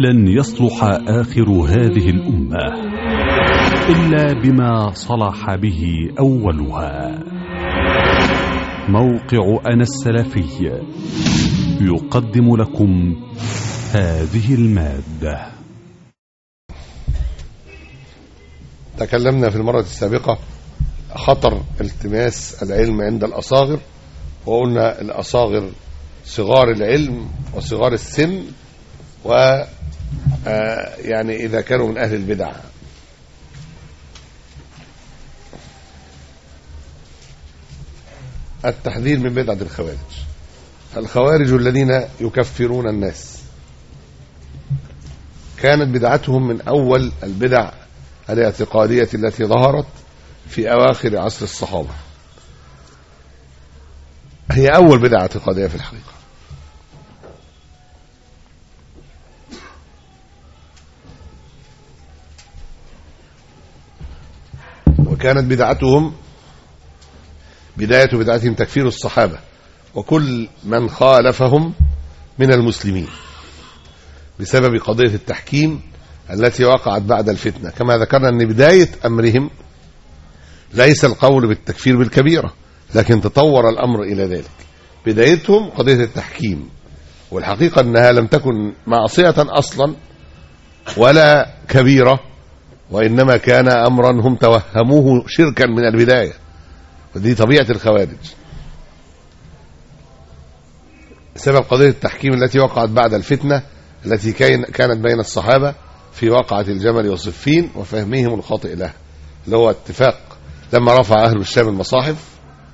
لن يصلح آخر هذه الأمة إلا بما صلح به أولها. موقع أنا السلفي يقدم لكم هذه المادة. تكلمنا في المرة السابقة خطر التماس العلم عند الأصاغر، وقلنا الأصاغر صغار العلم وصغار السن، يعني إذا كانوا من أهل البدع. التحذير من بدعة الخوارج الذين يكفرون الناس، كانت بدعتهم من أول البدع الاعتقادية التي ظهرت في أواخر عصر الصحابة. هي أول بدعة اعتقادية في الحقيقة، وكانت بداية بدعتهم تكفير الصحابة وكل من خالفهم من المسلمين بسبب قضية التحكيم التي وقعت بعد الفتنة. كما ذكرنا أن بداية أمرهم ليس القول بالتكفير بالكبيرة، لكن تطور الأمر إلى ذلك. بدايتهم قضية التحكيم، والحقيقة أنها لم تكن معصية أصلا ولا كبيرة، وإنما كان أمرا هم توهموه شركا من البداية، ودي طبيعة الخوارج. سبب قضية التحكيم التي وقعت بعد الفتنة التي كانت بين الصحابة في وقعة الجمل وصفين وفهمهم الخاطئ لها، اللي هو اتفاق لما رفع أهل الشام المصاحف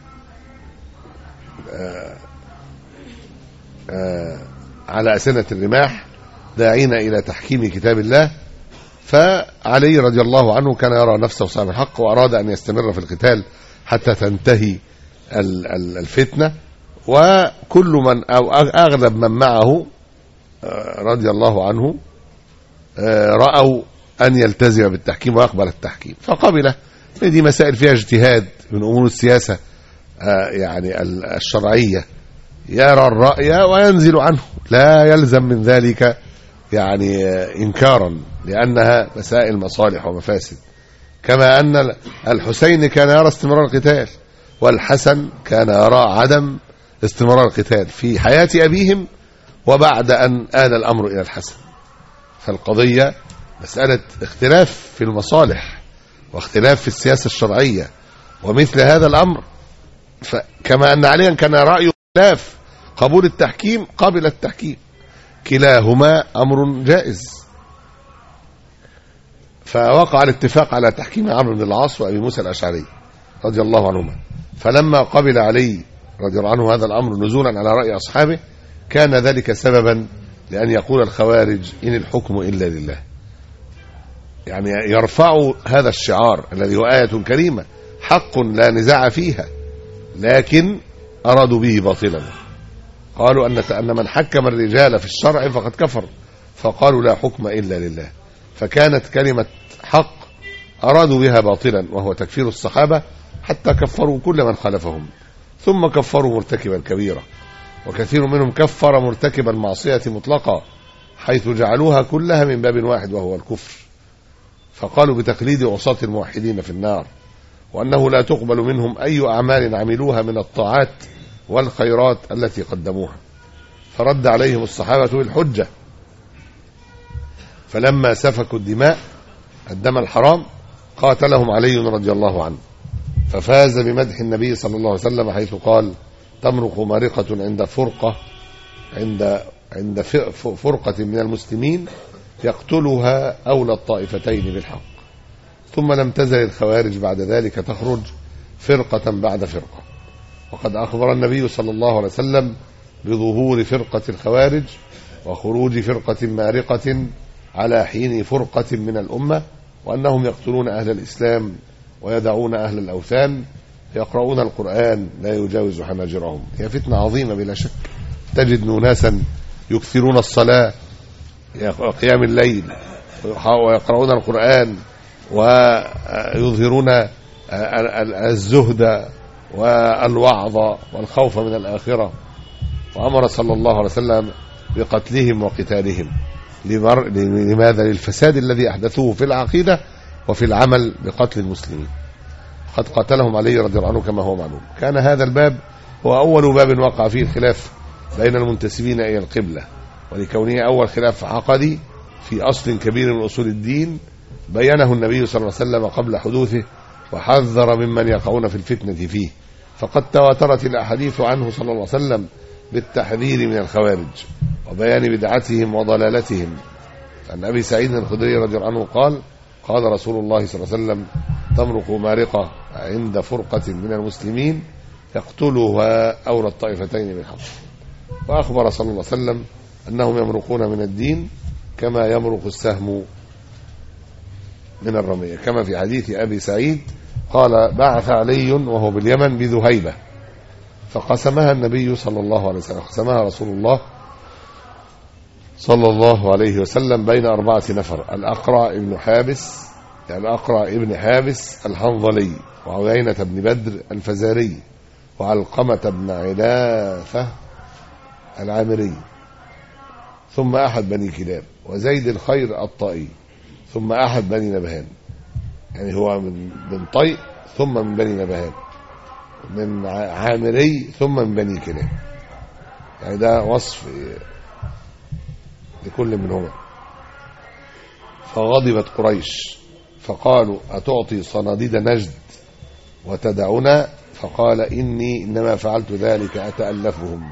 على أسنة الرماح داعين إلى تحكيم كتاب الله، فعلي رضي الله عنه كان يرى نفسه صاحب الحق وأراد أن يستمر في القتال حتى تنتهي الفتنة، وكل من أو أغلب من معه رضي الله عنه رأوا أن يلتزم بالتحكيم ويقبل التحكيم فقبله. دي مسائل فيها اجتهاد من أمور السياسة يعني الشرعية، يرى الرأي وينزل عنه، لا يلزم من ذلك يعني إنكارا، لأنها مسائل مصالح ومفاسد. كما أن الحسين كان يرى استمرار القتال، والحسن كان يرى عدم استمرار القتال في حياة أبيهم وبعد أن آل الأمر إلى الحسن. فالقضية مسألة اختلاف في المصالح واختلاف في السياسة الشرعية ومثل هذا الأمر. كما أن عليا كان رأيه خلاف قبول التحكيم قبل التحكيم، كلاهما أمر جائز. فوقع الاتفاق على تحكيم عمرو بن العاص وأبي موسى الأشعري رضي الله عنهما، فلما قبل علي رضي الله عنه هذا الأمر نزولا على رأي أصحابه كان ذلك سببا لأن يقول الخوارج إن الحكم إلا لله، يعني يرفعوا هذا الشعار الذي هو آية كريمة حق لا نزاع فيها، لكن أرادوا به باطلا. قالوا أن من حكم الرجال في الشرع فقد كفر، فقالوا لا حكم إلا لله، فكانت كلمة حق أرادوا بها باطلا وهو تكفير الصحابة، حتى كفروا كل من خالفهم، ثم كفروا مرتكب الكبيرة، وكثير منهم كفر مرتكب المعصية مطلقا حيث جعلوها كلها من باب واحد وهو الكفر، فقالوا بتقليد عصاة الموحدين في النار، وأنه لا تقبل منهم أي أعمال عملوها من الطاعات والخيرات التي قدموها. فرد عليهم الصحابة بالحجة، فلما سفكوا الدم الحرام قاتلهم علي رضي الله عنه، ففاز بمدح النبي صلى الله عليه وسلم حيث قال تمرق مارقة عند فرقة من المسلمين يقتلها أولى الطائفتين بالحق. ثم لم تزل الخوارج بعد ذلك تخرج فرقة بعد فرقة، وقد أخبر النبي صلى الله عليه وسلم بظهور فرقة الخوارج وخروج فرقة مارقة على حين فرقة من الأمة، وأنهم يقتلون أهل الإسلام ويدعون أهل الأوثان، يقرؤون القرآن لا يجاوز حناجرهم. هي فتنة عظيمة بلا شك. تجد ناسا يكثرون الصلاة وقيام الليل ويقرؤون القرآن ويظهرون الزهد والوعظ والخوف من الآخرة، وأمر صلى الله عليه وسلم بقتلهم وقتالهم. لماذا؟ للفساد الذي أحدثوه في العقيدة وفي العمل بقتل المسلمين. قد قتلهم علي رضي الله عنه كما هو معلوم. كان هذا الباب هو أول باب وقع فيه الخلاف بين المنتسبين إلى القبلة، ولكونه أول خلاف عقدي في أصل كبير من أصول الدين بينه النبي صلى الله عليه وسلم قبل حدوثه، وحذر ممن يقعون في الفتنة فيه. فقد تواترت الأحاديث عنه صلى الله عليه وسلم بالتحذير من الخوارج وبيان بدعتهم وضلالتهم. عن أبي سعيد الخدري رضي الله عنه قال: قال رسول الله صلى الله عليه وسلم: تمرق مارقة عند فرقة من المسلمين يقتلها أولى الطائفتين بالحق. وأخبر صلى الله عليه وسلم أنهم يمرقون من الدين كما يمرق السهم من الرمية، كما في حديث أبي سعيد قال: بعث علي وهو باليمن بذهيبة فقسمها النبي صلى الله عليه وسلم، قسمها رسول الله صلى الله عليه وسلم بين 4 نفر: الأقرع ابن حابس الحنظلي، وعيينة بن بدر الفزاري، وعلقمة بن علاثة العامري، ثم أحد بني كلاب، وزيد الخير الطائي، ثم أحد بني نبهان. يعني هو من طيء ثم من بني نبهان، من عامري ثم من بني كلاب. يعني ده وصف لكل منهما. فغضبت قريش فقالوا: أتعطي صناديد نجد وتدعنا؟ فقال: إنما فعلت ذلك أتألفهم.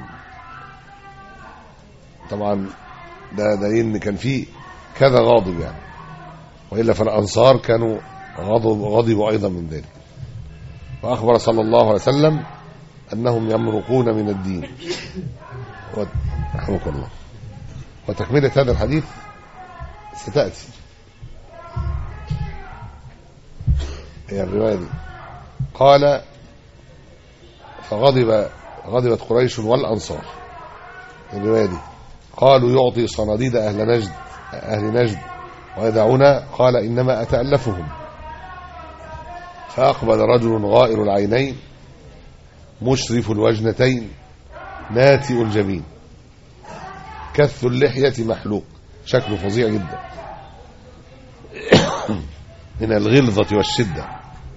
طبعا ده دليل ان كان فيه كذا غاضب يعني، وإلا فالأنصار كانوا غضبوا أيضا من ذلك. وأخبر صلى الله عليه وسلم أنهم يمرقون من الدين. رحمك الله. وتكملة هذا الحديث ستأتي، هي الرواية دي. قال: فغضبت قريش والأنصار، الرواية دي. قالوا: يعطي صناديد أهل نجد ويدعونا؟ قال: إنما أتألفهم. فأقبل رجل غائر العينين مشرف الوجنتين ناتئ الجبين كث اللحية محلوق، شكله فظيع جدا من الغلظة والشدة.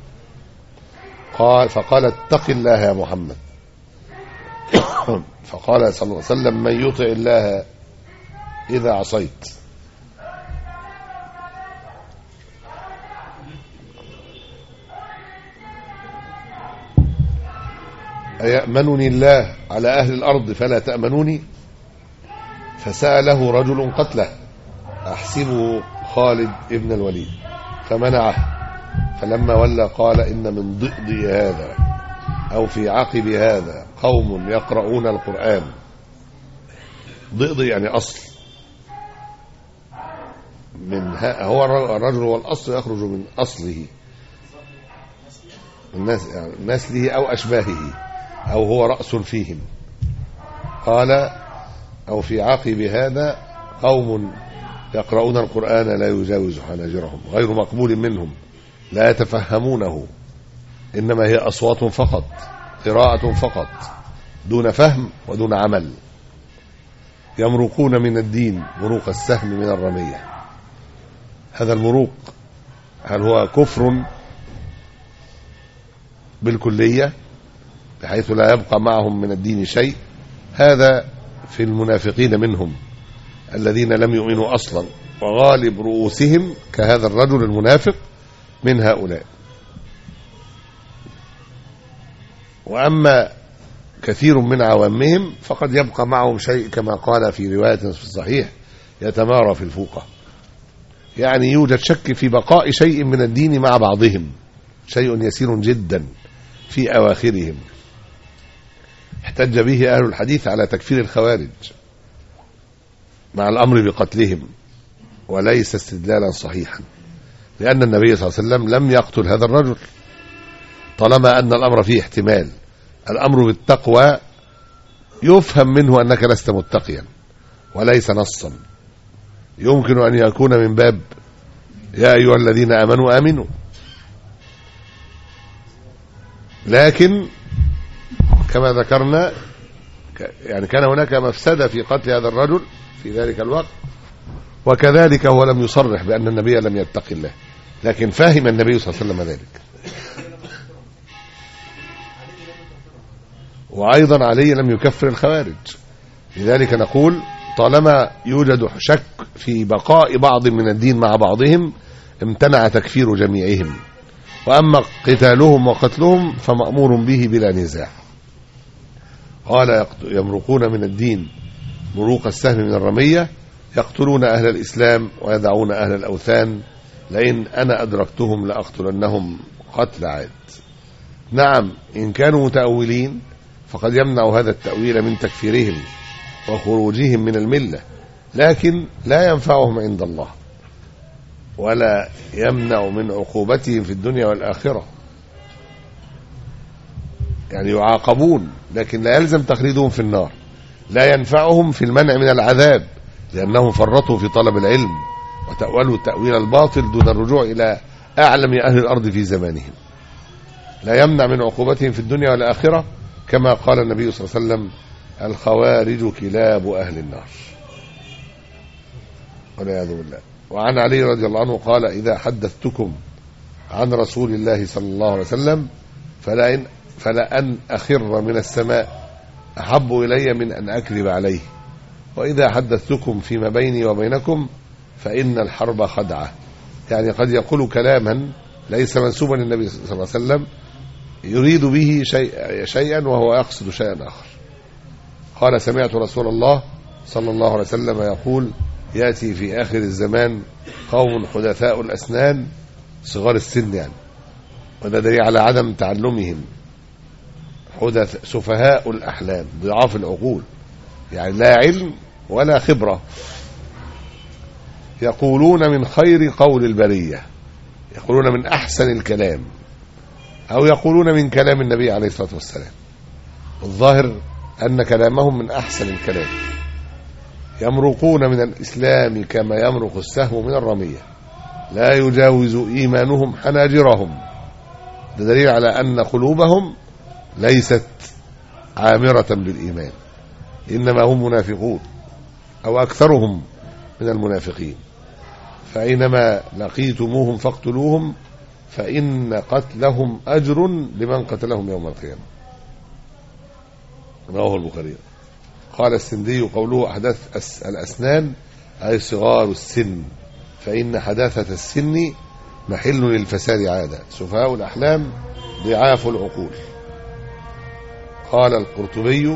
فقال: اتق الله يا محمد. فقال صلى الله عليه وسلم: من يطع الله إذا عصيت؟ أيأمنني الله على أهل الأرض فلا تأمنوني؟ فسأله رجل قتله أحسبه خالد ابن الوليد فمنعه، فلما ولى قال: إن من ضئضئ هذا أو في عقب هذا قوم يقرؤون القرآن. ضئضئ يعني أصل، هو الرجل والأصل يخرج من أصله، من نسله أو أشباهه، أو هو رأس فيهم. قال: أو في عقب هذا قوم يقرؤون القرآن لا يجاوز حناجرهم، غير مقبول منهم، لا يتفهمونه، إنما هي أصوات فقط، قراءة فقط، دون فهم ودون عمل. يمرقون من الدين مروق السهم من الرمية. هذا المروق هل هو كفر بالكلية بحيث لا يبقى معهم من الدين شيء؟ هذا في المنافقين منهم الذين لم يؤمنوا أصلا، وغالب رؤوسهم كهذا الرجل المنافق من هؤلاء. وأما كثير من عوامهم فقد يبقى معهم شيء، كما قال في رواية في الصحيح: يتمارى في الفوقة، يعني يوجد شك في بقاء شيء من الدين مع بعضهم، شيء يسير جدا في أواخرهم. احتج به أهل الحديث على تكفير الخوارج مع الأمر بقتلهم، وليس استدلالا صحيحا، لأن النبي صلى الله عليه وسلم لم يقتل هذا الرجل، طالما أن الأمر فيه احتمال. الأمر بالتقوى يفهم منه أنك لست متقيا، وليس نصا. يمكن أن يكون من باب يا أيها الذين آمنوا آمنوا، لكن كما ذكرنا يعني كان هناك مفسدة في قتل هذا الرجل في ذلك الوقت، وكذلك هو لم يصرح بأن النبي لم يتقي الله، لكن فهم النبي صلى الله عليه وسلم ذلك. وأيضا علي لم يكفر الخوارج. لذلك نقول طالما يوجد شك في بقاء بعض من الدين مع بعضهم امتنع تكفير جميعهم، وأما قتالهم وقتلهم فمأمور به بلا نزاع. قال يمرقون من الدين مروق السهم من الرمية، يقتلون أهل الإسلام ويدعون أهل الأوثان، لئن أنا أدركتهم لأقتلنهم قتل عاد. نعم، إن كانوا متأولين فقد يمنع هذا التأويل من تكفيرهم وخروجهم من الملة، لكن لا ينفعهم عند الله ولا يمنع من عقوبتهم في الدنيا والآخرة. يعني يعاقبون لكن لا يلزم تخليدهم في النار، لا ينفعهم في المنع من العذاب لأنهم فرطوا في طلب العلم وتأولوا التأويل الباطل دون الرجوع إلى أعلم أهل الأرض في زمانهم. لا يمنع من عقوبتهم في الدنيا والآخرة، كما قال النبي صلى الله عليه وسلم: الخوارج كلاب أهل النار، والعياذ بالله. وعن علي رضي الله عنه قال: إذا حدثتكم عن رسول الله صلى الله عليه وسلم فلأن أخر من السماء أحب إلي من أن أكذب عليه، وإذا حدثتكم فيما بيني وبينكم فإن الحرب خدعة. يعني قد يقول كلاما ليس منسوبا للنبي صلى الله عليه وسلم يريد به شيئا وهو يقصد شيئا آخر. قال: سمعت رسول الله صلى الله عليه وسلم يقول: يأتي في آخر الزمان قوم حدثاء الأسنان، صغار السن يعني، وده دليل على عدم تعلمهم، سفهاء الأحلام، ضعاف العقول، يعني لا علم ولا خبرة، يقولون من خير قول البرية، يقولون من أحسن الكلام، أو يقولون من كلام النبي عليه الصلاة والسلام. الظاهر أن كلامهم من أحسن الكلام، يمرقون من الإسلام كما يمرق السهم من الرمية، لا يجاوز إيمانهم حناجرهم. ده دليل على أن قلوبهم ليست عامرة بالإيمان، إنما هم منافقون أو أكثرهم من المنافقين. فأينما لقيتموهم فاقتلوهم فإن قتلهم أجر لمن قتلهم يوم القيامة. رواه البخاري. قال السندي: قوله أحداث الأسنان أي صغار السن، فإن حداثة السن محل للفساد عادة، سفهاء الأحلام ضعاف العقول. قال القرطبي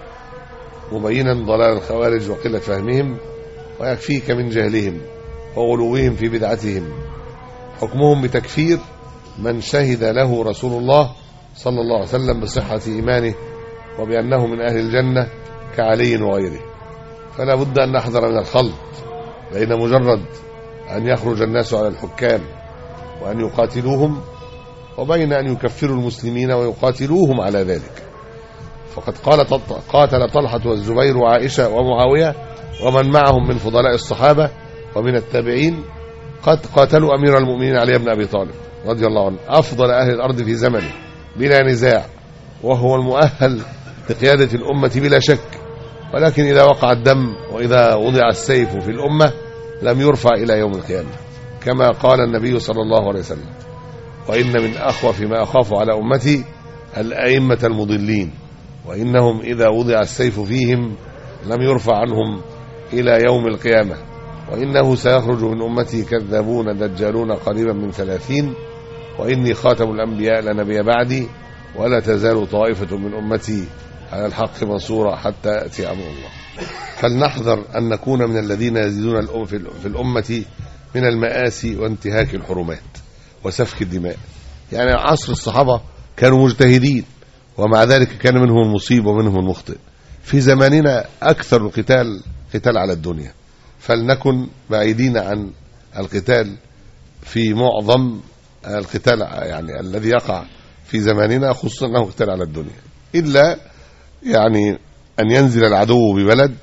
مبينا ضلال الخوارج وقلة فهمهم: ويكفيك من جهلهم وغلوهم في بدعتهم حكمهم بتكفير من شهد له رسول الله صلى الله عليه وسلم بصحة إيمانه وبأنه من أهل الجنة كعلي وغيره. فلا بد أن نحذر من الخلط بين مجرد أن يخرج الناس على الحكام وأن يقاتلوهم وبين أن يكفروا المسلمين ويقاتلوهم على ذلك. فقد قاتل طلحة والزبير وعائشة ومعاوية ومن معهم من فضلاء الصحابة ومن التابعين، قد قاتلوا أمير المؤمنين علي بن أبي طالب رضي الله عنه، أفضل أهل الأرض في زمنه بلا نزاع، وهو المؤهل لقيادة الأمة بلا شك. ولكن إذا وقع الدم وإذا وضع السيف في الأمة لم يرفع إلى يوم القيامة، كما قال النبي صلى الله عليه وسلم: وإن من أخوف ما أخاف على أمتي الأئمة المضلين، وإنهم إذا وضع السيف فيهم لم يرفع عنهم إلى يوم القيامة، وإنه سيخرج من أمتي كذابون دجالون قريبا من 30، وإني خاتم الأنبياء لا نبي بعدي، ولا تزال طائفة من أمتي على الحق منصورة حتى يأتي أمر الله. فلنحذر أن نكون من الذين يزيدون في الأمة من المآسي وانتهاك الحرمات وسفك الدماء. يعني عصر الصحابة كانوا مجتهدين ومع ذلك كان منهم المصيب ومنهم المخطئ. في زماننا أكثر القتال قتال على الدنيا، فلنكن بعيدين عن القتال في معظم القتال يعني الذي يقع في زماننا، خصوصا أنه قتال على الدنيا، إلا يعني أن ينزل العدو ببلد،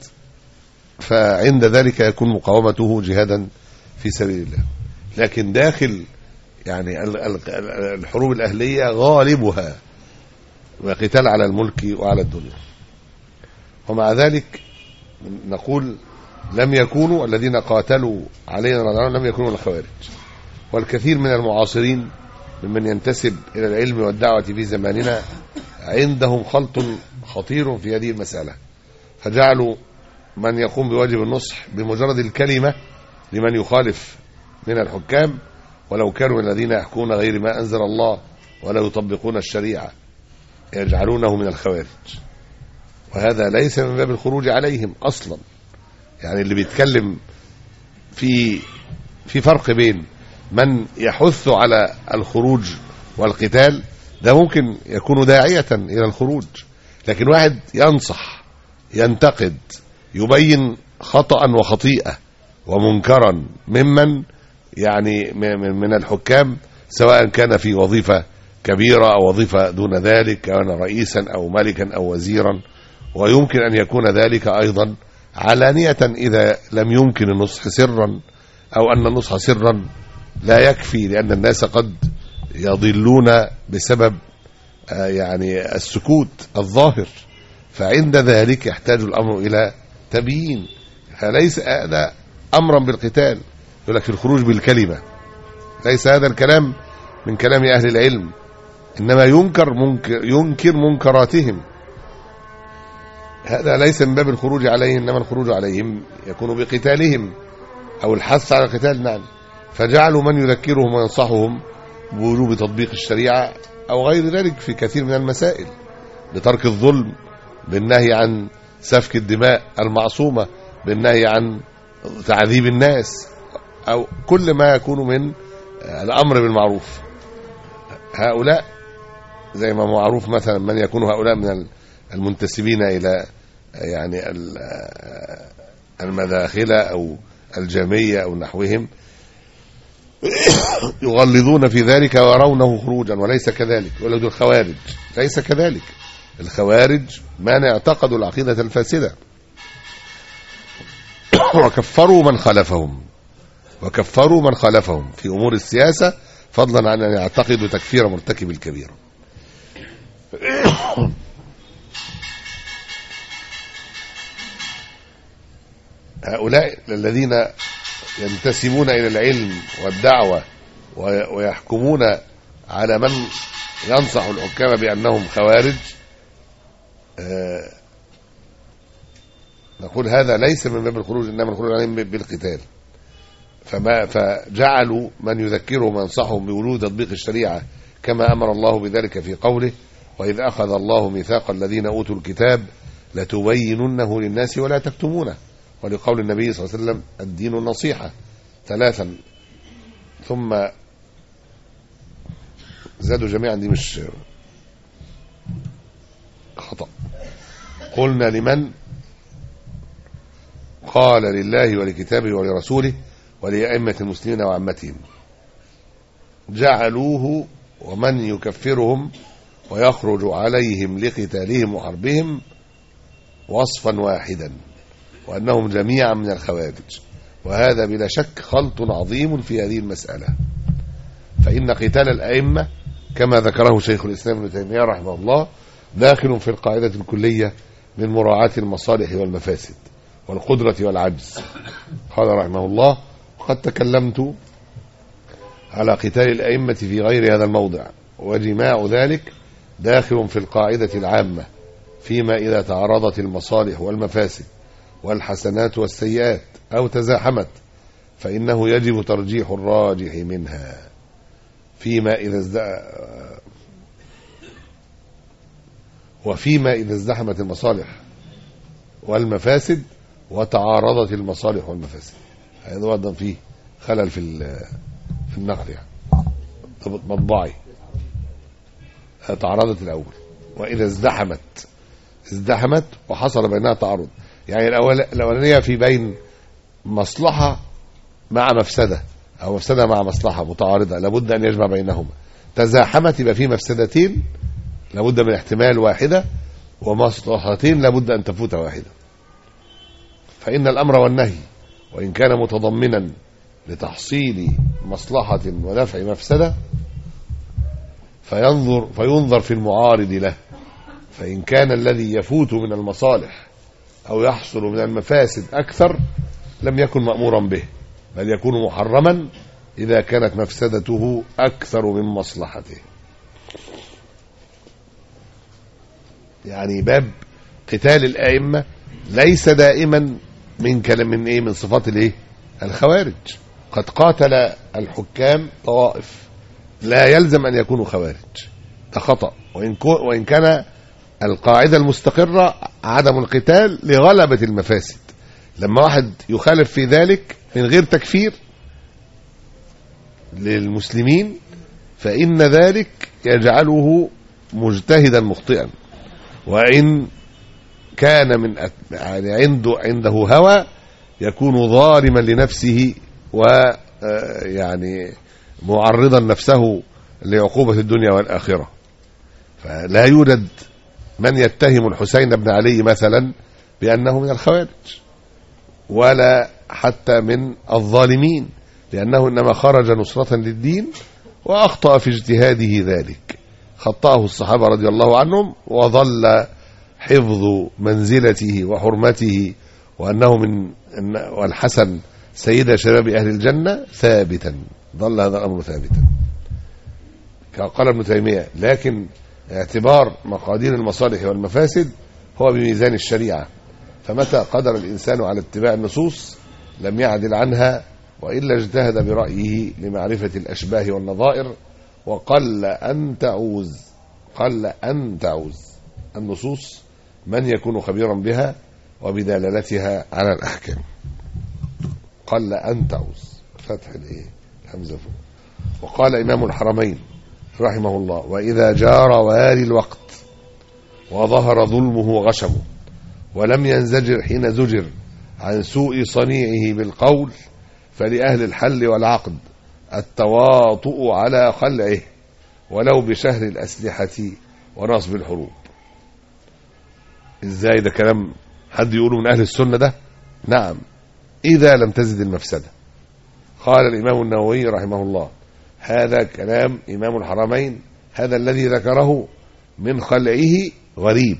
فعند ذلك يكون مقاومته جهادا في سبيل الله. لكن داخل يعني الحروب الأهلية غالبها وقتال على الملك وعلى الدنيا. ومع ذلك نقول لم يكونوا الذين قاتلوا علينا لم يكونوا من الخوارج. والكثير من المعاصرين ممن ينتسب إلى العلم والدعوة في زماننا عندهم خلط خطير في هذه المسألة، فجعلوا من يقوم بواجب النصح بمجرد الكلمة لمن يخالف من الحكام ولو كانوا الذين يحكون غير ما أنزل الله ولا يطبقون الشريعة يجعلونه من الخوارج، وهذا ليس من باب الخروج عليهم أصلا. يعني اللي بيتكلم في فرق بين من يحث على الخروج والقتال، ده ممكن يكون داعية إلى الخروج، لكن واحد ينصح ينتقد يبين خطأ وخطيئة ومنكرا ممن يعني من الحكام، سواء كان في وظيفة كبيرة أو وظيفة دون ذلك، كان رئيسا أو ملكا أو وزيرا، ويمكن أن يكون ذلك أيضا علانية إذا لم يمكن النصح سرا، أو أن النصح سرا لا يكفي لأن الناس قد يضلون بسبب يعني السكوت الظاهر، فعند ذلك يحتاج الأمر إلى تبيين. فليس هذا أمرا بالقتال، يقول لك في الخروج بالكلمة، ليس هذا الكلام من كلام أهل العلم، إنما ينكر منكراتهم. هذا ليس من باب الخروج عليهم، إنما الخروج عليهم يكون بقتالهم أو الحث على القتال. نعم، فجعلوا من يذكرهم وينصحهم بوجوب تطبيق الشريعة أو غير ذلك في كثير من المسائل، بترك الظلم، بالنهي عن سفك الدماء المعصومة، بالنهي عن تعذيب الناس، أو كل ما يكون من الأمر بالمعروف. هؤلاء زي ما معروف مثلا من يكون هؤلاء من المنتسبين إلى يعني المداخلة أو الجامية أو نحوهم، يغلظون في ذلك ويرونه خروجا، وليس كذلك. ولد الخوارج ليس كذلك، الخوارج من اعتقدوا العقيدة الفاسدة وكفروا من خالفهم في أمور السياسة، فضلا عن أن يعتقدوا تكفير مرتكب الكبيرة. هؤلاء الذين ينتسبون إلى العلم والدعوة ويحكمون على من ينصح الحكام بأنهم خوارج، نقول هذا ليس من باب الخروج، إنما الخروج عليهم بالقتال. فجعلوا من يذكرهم وينصحهم بوجوب تطبيق الشريعة كما أمر الله بذلك في قوله: وإذ أخذ الله ميثاق الذين أوتوا الكتاب لتبيننه للناس ولا تكتمونه، ولقول النبي صلى الله عليه وسلم: الدين النصيحة. 3 ثم زادوا جميعا، دي مش خطأ. قلنا لمن قال: لله ولكتابه ولرسوله ولأئمة المسلمين وعامتهم. جعلوه ومن يكفرهم ويخرج عليهم لقتالهم وحربهم وصفا واحدا، وأنهم جميعا من الخوارج، وهذا بلا شك خلط عظيم في هذه المسألة. فإن قتال الأئمة كما ذكره شيخ الإسلام ابن تيمية رحمه الله داخل في القاعدة الكلية من مراعاة المصالح والمفاسد والقدرة والعجز. قال رحمه الله: قد تكلمت على قتال الأئمة في غير هذا الموضع، وجماع ذلك داخل في القاعدة العامة فيما إذا تعارضت المصالح والمفاسد والحسنات والسيئات أو تزاحمت، فإنه يجب ترجيح الراجح منها وفيما إذا ازدحمت المصالح والمفاسد وتعارضت المصالح والمفاسد. هذا وضع فيه خلل في النقل، يعني مطبعي. تعارضت الأول، وإذا ازدحمت وحصل بينها تعارض، يعني الأولانية في بين مصلحة مع مفسدة أو مفسدة مع مصلحة متعارضة لابد أن يجمع بينهما. تزاحمت يبقى في مفسدتين لابد من احتمال واحدة، ومصلحتين لابد أن تفوت واحدة. فإن الأمر والنهي وإن كان متضمنا لتحصيل مصلحة ودفع مفسدة فينظر في المعارض له، فإن كان الذي يفوت من المصالح أو يحصل من المفاسد أكثر لم يكن مأمورا به، بل يكون محرما إذا كانت مفسدته أكثر من مصلحته. يعني باب قتال الآئمة ليس دائما من كلام من صفات الخوارج. قد قاتل الحكام طوائف، لا يلزم أن يكونوا خوارج، ده خطأ. وإن كان القاعدة المستقرة عدم القتال لغلبة المفاسد. لما واحد يخالف في ذلك من غير تكفير للمسلمين فإن ذلك يجعله مجتهدا مخطئا، وإن كان من يعني عنده هوى يكون ظالما لنفسه ويعني معرضا نفسه لعقوبة الدنيا والآخرة. فلا يوجد من يتهم الحسين بن علي مثلا بأنه من الخوارج ولا حتى من الظالمين، لأنه إنما خرج نصرة للدين وأخطأ في اجتهاده ذلك. خطأه الصحابة رضي الله عنهم، وظل حفظ منزلته وحرمته وأنه والحسن سيد شباب أهل الجنة ثابتا، ظل هذا الأمر ثابتا كما قال ابن تيمية. لكن اعتبار مقادير المصالح والمفاسد هو بميزان الشريعة، فمتى قدر الإنسان على اتباع النصوص لم يعدل عنها، وإلا اجتهد برأيه لمعرفة الأشباه والنظائر، وقل أن تعوز النصوص من يكون خبيرا بها وبدلالتها على الأحكام. قل أن تعوز فتح الهمزة فوق. وقال إمام الحرمين رحمه الله: وإذا جار والي الوقت وظهر ظلمه وغشمه ولم ينزجر حين زجر عن سوء صنيعه بالقول، فلأهل الحل والعقد التواطؤ على خلعه ولو بشهر الأسلحة ونصب الحروب. ازاي ده كلام حد يقوله من أهل السنة ده؟ نعم، إذا لم تزد المفسدة. قال الإمام النووي رحمه الله: هذا كلام إمام الحرمين، هذا الذي ذكره من خلعه غريب،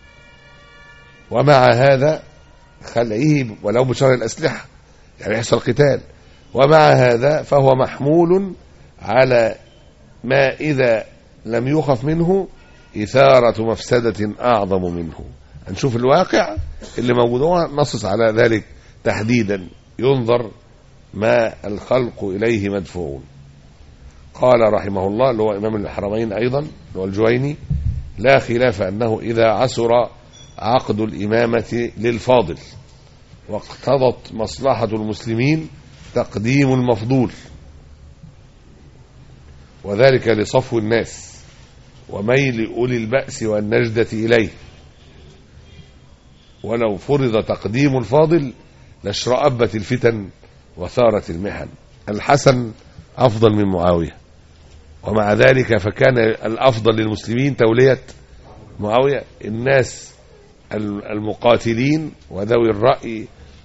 ومع هذا خلعه ولو بشهر الأسلحة يعني يحصل قتال، ومع هذا فهو محمول على ما إذا لم يخف منه إثارة مفسدة أعظم منه. هنشوف الواقع اللي موجود نصص على ذلك تحديدا، ينظر ما الخلق إليه مدفوعون. قال رحمه الله اللي هو إمام الحرمين أيضا اللي هو الجويني: لا خلاف أنه إذا عسر عقد الإمامة للفاضل واقتضت مصلحة المسلمين تقديم المفضول، وذلك لصفو الناس وميل أولي البأس والنجدة إليه، ولو فرض تقديم الفاضل لاشرأبت الفتن وثارت المحن. الحسن أفضل من معاوية، ومع ذلك فكان الأفضل للمسلمين تولية معاوية. الناس المقاتلين وذوي الرأي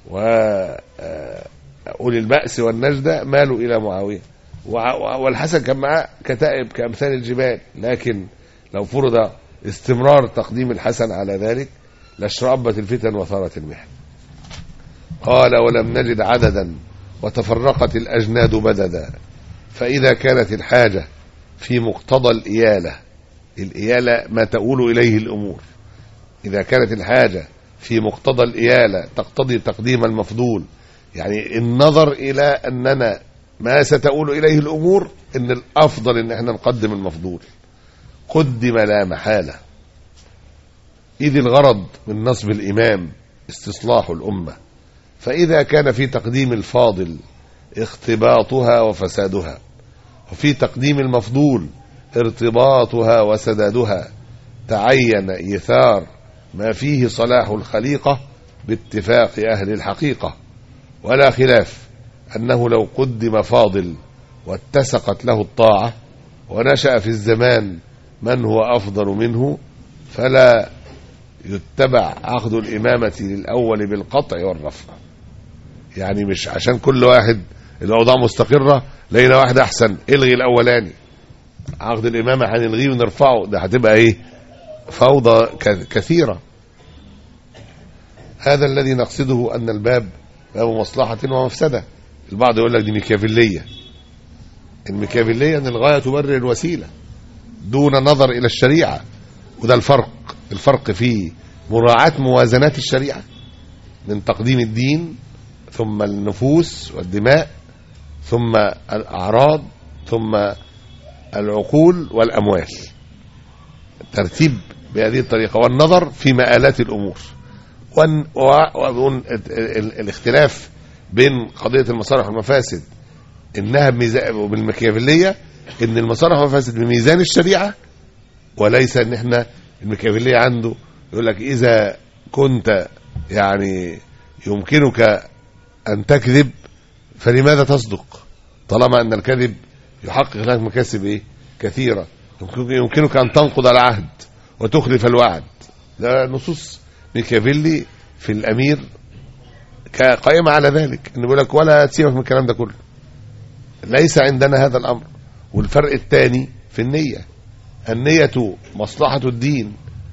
وأولي البأس والنجدة مالوا إلى معاوية، والحسن كان معاه كتائب كأمثال الجبال، لكن لو فرض استمرار تقديم الحسن على ذلك لاشرأبت الفتن وثارت المحن. قال: ولم نجد عددا وتفرقت الأجناد بددا، فإذا كانت الحاجة في مقتضى الإيالة ما تؤول إليه الأمور، إذا كانت الحاجة في مقتضى الإيالة تقتضي تقديم المفضول، يعني النظر إلى أننا ما ستؤول إليه الأمور إن الأفضل إن احنا نقدم المفضول، قدم لا محالة، إذ الغرض من نصب الإمام استصلاح الأمة، فإذا كان في تقديم الفاضل اختباطها وفسادها، وفي تقديم المفضول ارتباطها وسدادها، تعين إيثار ما فيه صلاح الخليقة باتفاق أهل الحقيقة. ولا خلاف أنه لو قدم فاضل واتسقت له الطاعة ونشأ في الزمان من هو أفضل منه فلا يتبع عقد الإمامة للأول بالقطع والرفع. يعني مش عشان كل واحد الأوضاع مستقرة لقينا واحد أحسن الغي الأولاني، عقد الإمامة هنلغيه ونرفعه، ده هتبقى فوضى كثيرة. هذا الذي نقصده أن الباب باب مصلحة ومفسدة. البعض يقول لك دي ميكافيلية. الميكافيلية ان الغاية تبرر الوسيلة دون نظر الى الشريعة، وده الفرق في مراعاة موازنات الشريعة من تقديم الدين ثم النفوس والدماء ثم الأعراض ثم العقول والأموال، الترتيب بهذه الطريقة، والنظر في مآلات الأمور. الاختلاف بين قضية المصالح والمفاسد إنها بالميكافيلية، إن المصالح والمفاسد بميزان الشريعة، وليس إن إحنا الميكافيلية عنده يقول لك إذا كنت يعني يمكنك أن تكذب فلماذا تصدق، طالما أن الكذب يحقق لك مكاسب كثيرة. يمكنك أن تنقض العهد وتخلف الوعد. ده نصوص ميكافيلي في الأمير قائمة على ذلك، إنه بيقول لك ولا تسيبك من الكلام ده كله. ليس عندنا هذا الأمر. والفرق الثاني في النية مصلحة الدين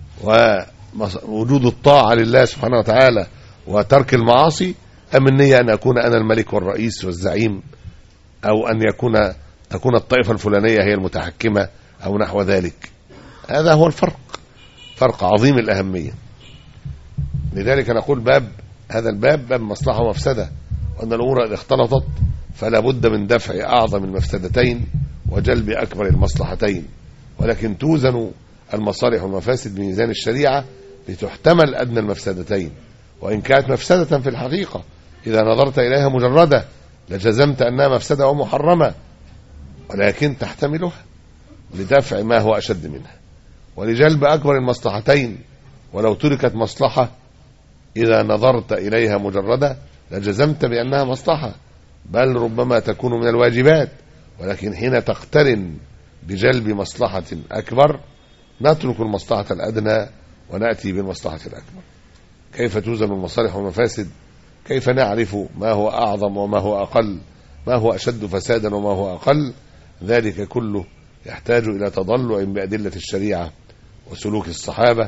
ووجود الطاعة لله سبحانه وتعالى وترك المعاصي، أم النية أن أكون أنا الملك والرئيس والزعيم، أو أن تكون الطائفة الفلانية هي المتحكمة أو نحو ذلك. هذا هو الفرق، فرق عظيم الأهمية. لذلك نقول هذا الباب باب مصلحة ومفسدة، وأن الأمور إذا اختلطت فلا بد من دفع أعظم المفسدتين وجلب أكبر المصلحتين، ولكن توزن المصالح والمفاسد بميزان الشريعة لتحتمل أدنى المفسدتين. وإن كانت مفسدة في الحقيقة إذا نظرت إليها مجردة لجزمت أنها مفسدة ومحرمة، ولكن تحتملها لدفع ما هو أشد منها ولجلب أكبر المصلحتين. ولو تركت مصلحة إذا نظرت إليها مجردة لجزمت بأنها مصلحة، بل ربما تكون من الواجبات، ولكن حين تقترن بجلب مصلحة أكبر نترك المصلحة الأدنى ونأتي بالمصلحة الأكبر. كيف توزن المصالح والمفاسد؟ كيف نعرف ما هو أعظم وما هو أقل، ما هو أشد فسادا وما هو أقل؟ ذلك كله يحتاج إلى تضلع بأدلة الشريعة وسلوك الصحابة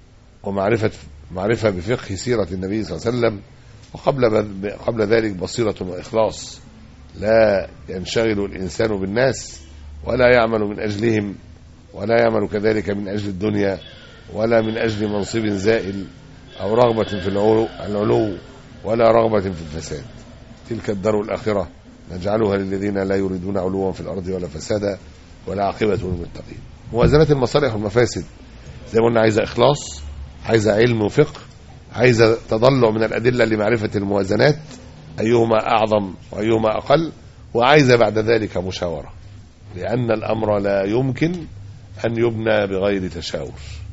معرفة بفقه سيرة النبي صلى الله عليه وسلم، وقبل ذلك بصيرة وإخلاص. لا ينشغل الإنسان بالناس ولا يعمل من أجلهم، ولا يعمل كذلك من أجل الدنيا ولا من أجل منصب زائل أو رغبة في العلو ولا رغبة في الفساد. تلك الدار الآخرة نجعلها للذين لا يريدون علوا في الأرض ولا فسادا ولا عاقبة للمتقين. موازنة المصالح والمفاسد زي ما قلنا عايزة إخلاص، عايزة علم وفقه، عايزة تضلع من الأدلة لمعرفة الموازنات أيهما أعظم وأيهما أقل، وعايزة بعد ذلك مشاورة، لأن الأمر لا يمكن أن يبنى بغير تشاور.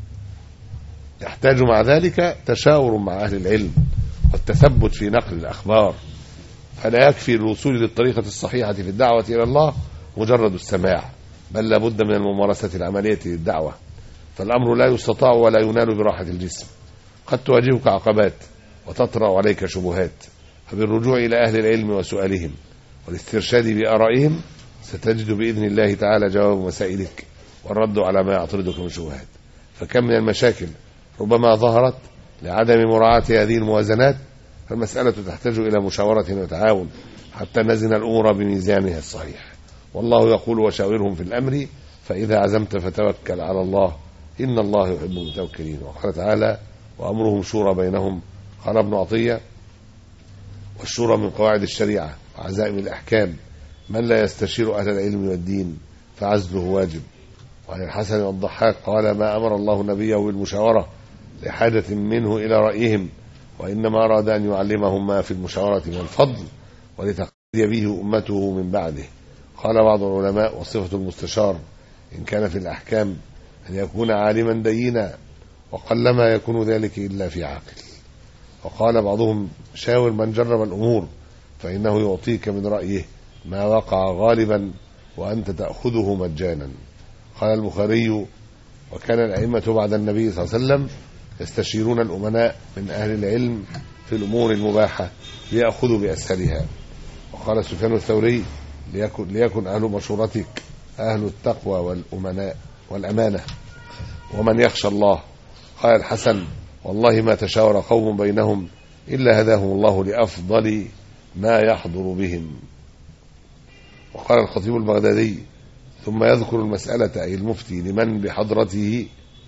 يحتاج مع ذلك تشاور مع أهل العلم والتثبت في نقل الأخبار، فلا يكفي الوصول للطريقة الصحيحة في الدعوة إلى الله مجرد السماع، بل لابد من الممارسة العملية للدعوة. فالأمر لا يستطاع ولا ينال براحة الجسم. قد تواجهك عقبات وتطرأ عليك شبهات، فبالرجوع إلى أهل العلم وسؤالهم والاسترشاد بآرائهم ستجد بإذن الله تعالى جواب مسائلك والرد على ما يعترضك من شبهات. فكم من المشاكل ربما ظهرت لعدم مراعاة هذه الموازنات، فالمسألة تحتاج إلى مشاورة وتعاون حتى نزن الأمور بميزانها الصحيح. والله يقول وشاورهم في الأمر فإذا عزمت فتوكل على الله إن الله يحب المتوكلين. وقال تعالى وأمرهم شورى بينهم. قال ابن عطية والشورى من قواعد الشريعة وعزائم الأحكام، من لا يستشير أهل العلم والدين فعزله واجب. وعن الحسن والضحاك قال ما أمر الله نبيه بالمشاورة لحاجة منه إلى رأيهم، وإنما أراد أن يعلمهم ما في المشاورة من الفضل ولتقتدي به أمته من بعده. قال بعض العلماء وصفة المستشار إن كان في الأحكام أن يكون عالما دينا، وقلما يكون ذلك إلا في عاقل. وقال بعضهم شاور من جرب الأمور فإنه يعطيك من رأيه ما وقع غالبا وأنت تأخذه مجانا. قال البخاري وكان الأئمة بعد النبي صلى الله عليه وسلم يستشيرون الأمناء من أهل العلم في الأمور المباحة ليأخذوا بأسهلها. وقال سفيان الثوري ليكن أهل مشورتك أهل التقوى والأمناء والأمانة ومن يخشى الله. قال الحسن والله ما تشاور قوم بينهم إلا هداهم الله لأفضل ما يحضر بهم. وقال الخطيب البغدادي: ثم يذكر المسألة أي المفتي لمن بحضرته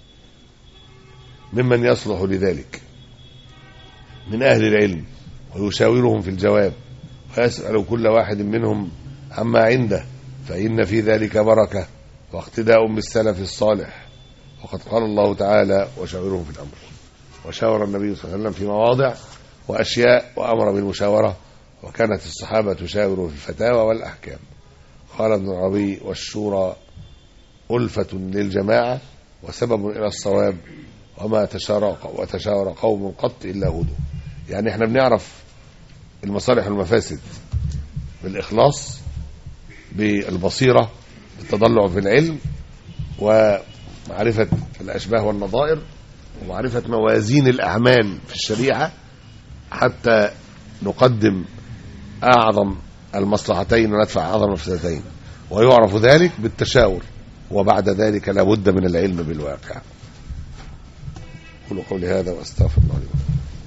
ممن يصلح لذلك من أهل العلم، ويشاورهم في الجواب، ويسأل كل واحد منهم عما عنده، فإن في ذلك بركة واقتداء بالسلف الصالح. وقد قال الله تعالى: وشاورهم في الأمر. وشاور النبي صلى الله عليه وسلم في مواضع وأشياء وأمر بالمشاورة، وكانت الصحابة تشاور في الفتاوى والأحكام. قال ابن العربي: والشورى ألفة للجماعة وسبب إلى الصواب، وما وتشاور قوم قط إلا هدوا. يعني احنا بنعرف المصالح والمفاسد بالإخلاص، بالبصيرة، بالتضلع في العلم، ومعرفة الأشباه والنظائر، ومعرفة موازين الأعمال في الشريعة، حتى نقدم أعظم المصلحتين وندفع أعظم المفسدتين. ويعرف ذلك بالتشاور، وبعد ذلك لا بد من العلم بالواقع. قولوا قولي هذا واستغفر الله لي.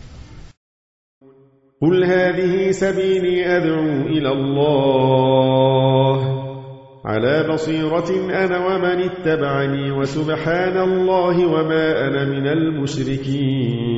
قل هذه سبيلي أدعو إلى الله على بصيرة أنا ومن اتبعني، وسبحان الله وما أنا من المشركين.